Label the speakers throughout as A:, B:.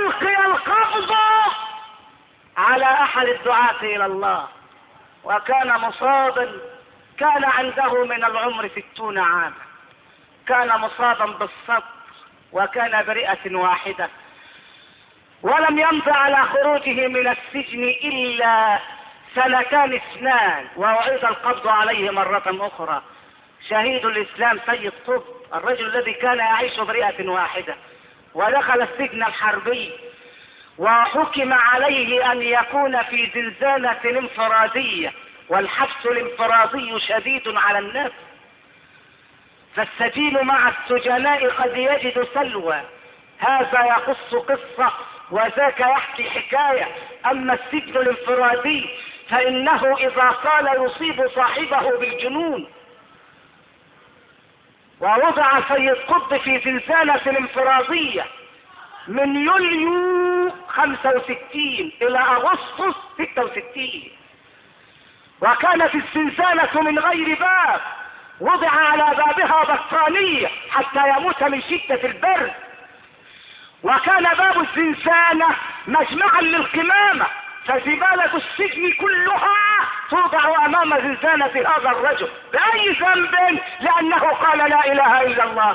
A: وألقي القبض على أحد الدعاة إلى الله، وكان مصابا، كان عنده من العمر 60 عاما، كان مصابا بالصبر، وكان برئة واحدة، ولم يمض على خروجه من السجن إلا 2 وأعيد القبض عليه مرة أخرى. شهيد الإسلام سيد قطب، الرجل الذي كان يعيش برئة واحدة ودخل السجن الحربي، وحكم عليه أن يكون في زنزانة انفرادية، والحبس الانفرادي شديد على الناس، فالسجين مع السجناء قد يجد سلوى، هذا يقص قصة وذاك يحكي حكاية. أما السجن الانفرادي فإنه إذا قال يصيب صاحبه بالجنون. ووضع سيد قطب في زنزانة انفرادية من يوليو 65 إلى أغسطس 66، وكانت الزنزانة من غير باب، وضع على بابها بطانية حتى يموت من شدة البرد، وكان باب الزنزانة مجمعا للقمامة، فزبالة السجن كلها توضع أمام زنزانة هذا الرجل. بأي ذنب؟ لأنه قال لا إله إلا الله.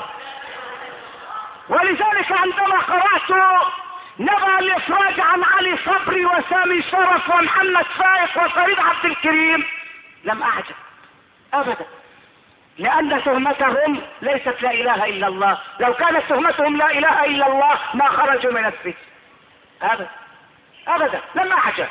A: ولذلك عندما قرأت نبأ الإفراج عن علي صبري وسامي شرف ومحمد فايق وفريد عبد الكريم لم أعجب أبدا، لأن تهمتهم ليست لا إله إلا الله. لو كانت تهمتهم لا إله إلا الله ما خرجوا من السجن أبدا أبدا، لم أعجب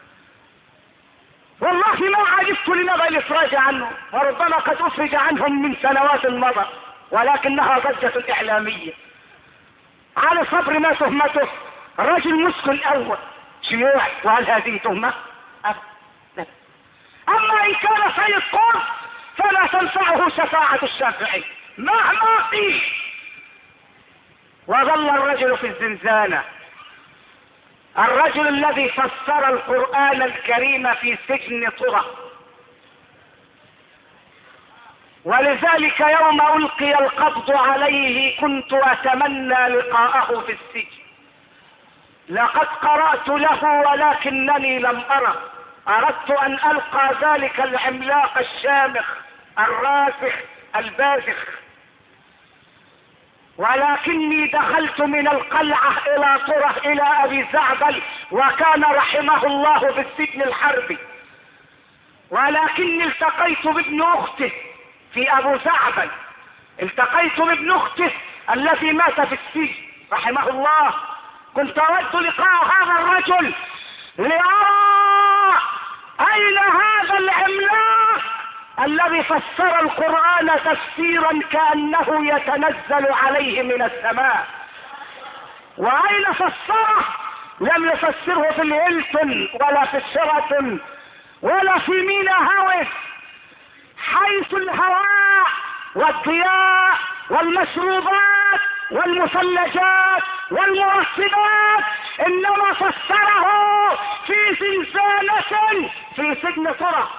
A: والله، ما عجبت لنبأ الإفراج عنه، وربما قد أفرج عنهم من سنوات مضى، ولكنها ضجة إعلامية. علي صبري ما تهمته؟ رجل مسك الأول شيوعي، وهل هذه تهمة؟ أبدا. أما إن كان سيد قطب فلا تنفعه شفاعة الشافعي مهما قيل. وظل الرجل في الزنزانة، الرجل الذي فسر القرآن الكريم في سجن طرة، ولذلك يوم ألقي القبض عليه كنت أتمنى لقاءه في السجن. لقد قرأت له ولكنني لم أره، أردت أن ألقى ذلك العملاق الشامخ الراسخ البازخ، ولكني دخلت من القلعة إلى طرة إلى أبي زعبل، وكان رحمه الله في السجن الحربي، ولكني التقيت بابن أخته في أبو زعبل، التقيت بابن أخته الذي مات في السجن رحمه الله. كنت أود لقاء هذا الرجل لأرى أين هذا العملاق الذي فسر القرآن تفسيرا كأنه يتنزل عليه من السماء، وأين فسره؟ لم يفسره في الهيلتون ولا في الشيراتون ولا في مينا هاوس، حيث الهواء والضياء والمشروبات والمثلجات والمرطبات، انما فسره في زنزانة في سجن طرة.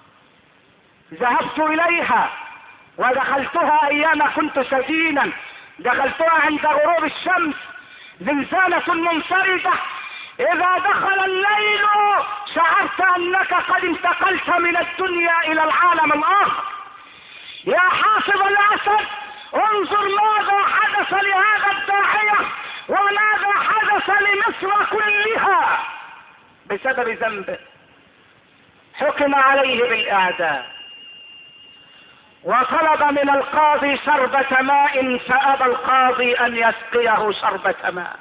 A: ذهبت اليها ودخلتها ايام كنت سجينا، دخلتها عند غروب الشمس، زنزانة منفردة، اذا دخل الليل شعرت انك قد انتقلت من الدنيا الى العالم الاخر. يا حافظ الاسد انظر ماذا حدث لهذا الداعية وماذا حدث لمصر كلها بسبب ذنبه. حكم عليه بالاعدام، وطلب من القاضي شربة ماء فأبى القاضي أن يسقيه شربة ماء.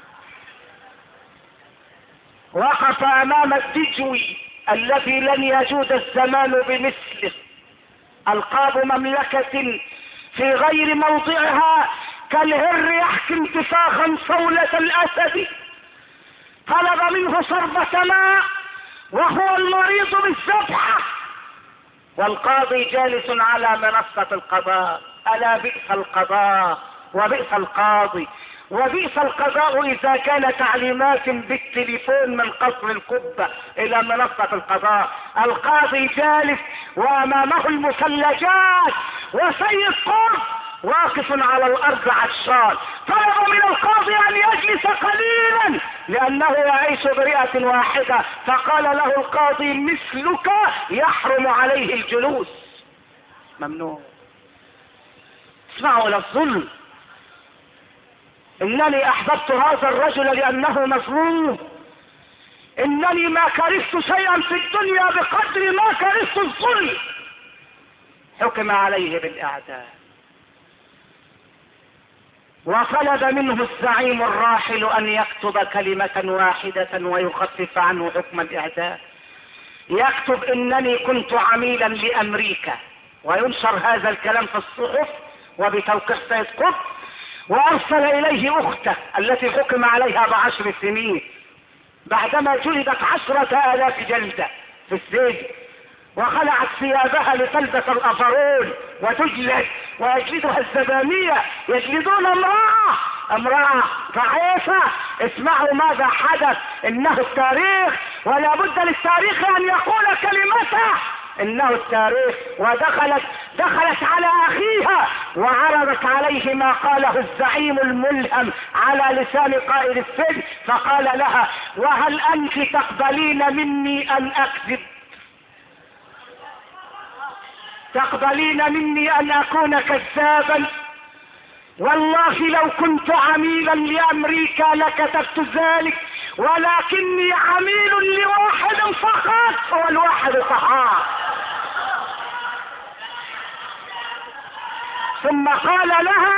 A: وقف أمام الدجوي الذي لن يجود الزمان بمثله، ألقاب مملكة في غير موضعها كالهر يحكي انتفاخا صولة الأسد. طلب منه شربة ماء وهو المريض بالذبحة، والقاضي جالس على منصة القضاء. ألا بئس القضاء وبئس القاضي، وبئس القضاء إذا كان تعليمات بالتليفون من قصر القبة إلى منصة القضاء. القاضي جالس وأمامه المثلجات، وسيد قطب واقف على الأرض عطشان. طلب من القاضي أن يجلس قليلا لأنه يعيش برئة واحدة. فقال له القاضي مثلك يحرم عليه الجلوس، ممنوع. اسمعوا إلى الظلم. إنني أحببت هذا الرجل لأنه مظلوم. إنني ما كرهت شيئا في الدنيا بقدر ما كرهت الظلم. حكم عليه بالإعدام، وطلب منه الزعيم الراحل أن يكتب كلمة واحدة ويخفف عنه حكم الإعدام. يكتب إنني كنت عميلا لأمريكا، وينشر هذا الكلام في الصحف وبتوقيع سيد قطب. وأرسل إليه أخته التي حكم عليها ب10 سنين بعدما جلدت 10,000 جلدة في السجن، وخلعت ثيابها لتلبس الأفرول وتجلد، ويجلدها الزبانية، يجلدون امرأة ضعيفة. اسمعوا ماذا حدث. إنه التاريخ، ولا بد للتاريخ أن يقول كلمته. إنه التاريخ. دخلت على أخيها وعرضت عليه ما قاله الزعيم الملهم على لسان قائد السجن، فقال لها: وهل أنت تقبلين مني أن أكذب؟ تقبلين مني أن أكون كذابا؟ والله لو كنت عميلا لأمريكا لكتبت ذلك، ولكني عميل لواحد فقط، هو الواحد فقط. ثم قال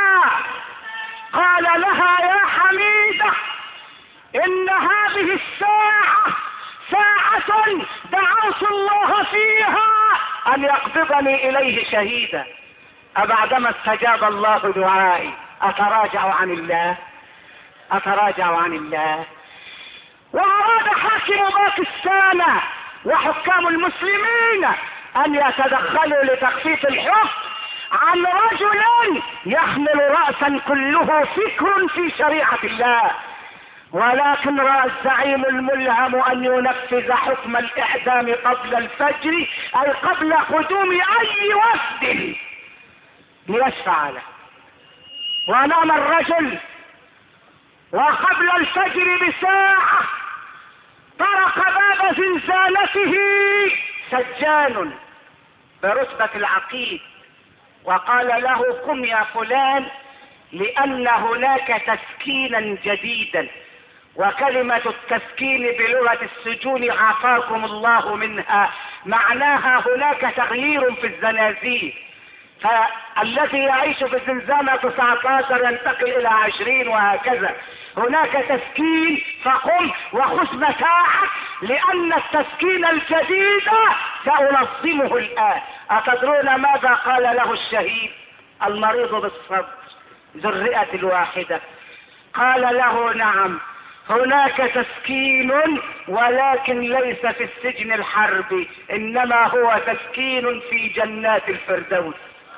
A: لها: يا حميدة، إن هذه الساعة ساعة دعوت الله فيها أن يقبضني إليه شهيدا، أبعدما استجاب الله دعائي أتراجع عن الله؟ وأراد حاكم باكستان وحكام المسلمين أن يتدخلوا لتخفيف الحكم عن رجل يحمل رأسا كله فكر في شريعة الله، ولكن رأى الزعيم الملهم أن ينفذ حكم الإعدام قبل الفجر، أي قبل قدوم أي وفد ليشفع له. ونام الرجل، وقبل الفجر بساعة طرق باب زنزانته سجان برتبة العقيد، وقال له: قم يا فلان، لأن هناك تسكينا جديدا. وكلمة التسكين بلغة السجون عافاكم الله منها معناها هناك تغيير في الزنازين، فالذي يعيش في الزنزانة 19 ينتقل إلى 20 وهكذا. هناك تسكين، فقم وخذ متاعك، لأن التسكين الجديد سأنظمه الآن. أتدرون ماذا قال له الشهيد المريض بالصدر ذو الرئة الواحدة؟ قال له: نعم، هناك تسكين، ولكن ليس في السجن الحربي، إنما هو تسكين في جنات الفردوس.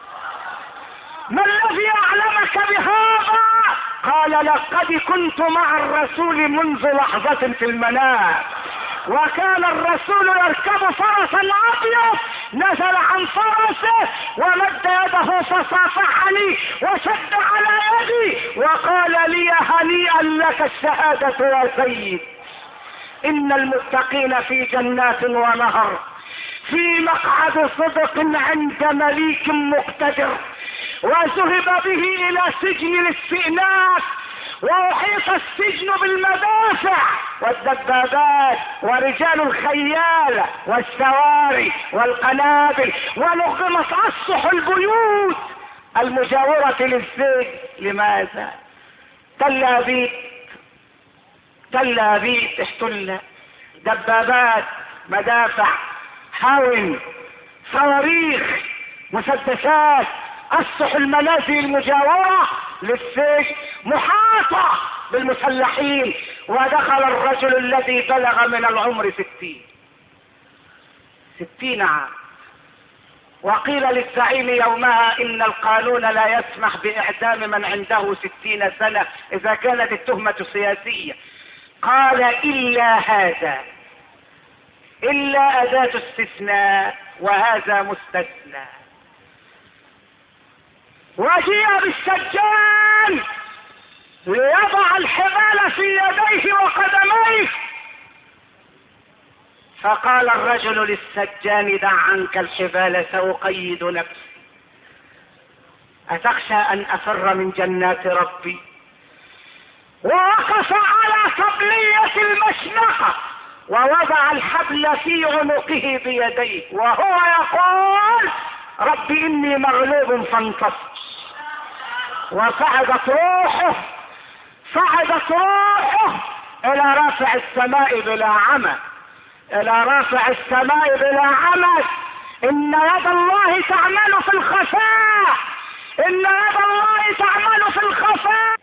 A: ما الذي أعلمك بهذا؟ قال: لقد كنت مع الرسول منذ لحظة في المنام، وكان الرسول يركب فرسا أبيض، نزل عن فرسه ومد يده فصافحني وشد على يدي وقال لي: هنيئا لك الشهادة يا سيد. إن المتقين في جنات ونهر، في مقعد صدق عند مليك مقتدر. وذهب به إلى سجن الاستئناس، وأحيط السجن بالمدافع والدبابات ورجال الخيال والسواري والقنابل، ونغمت أسطح البيوت المجاورة للسجن. لماذا؟ تل أبيب احتل، دبابات، مدافع، هاون، صواريخ، مسدسات، أسطح المنازل المجاورة للسجن محاطة بالمسلحين. ودخل الرجل الذي بلغ من العمر 60 عام. وقيل للزعيم يومها: إن القانون لا يسمح بإعدام من عنده 60 سنة إذا كانت التهمة سياسية. قال: إلا هذا، إلا أداة استثناء، وهذا مستثنى. وجيء بالسجان ليضع الحبال في فقال الرجل للسجان: دع عنك الحبال سأقيد نفسي، أتخشى أن أفر من جنات ربي؟ ووقف على صبلية المشنقة ووضع الحبل في عنقه بيديه وهو يقول: رب إني مغلوب فانتصر. وصعدت روحه إلى رافع السماء بلا عمى، إلى رافع السماء بلا عمى. إن يد الله تعمل في الخفاء، إن يد الله تعمل في الخفاء.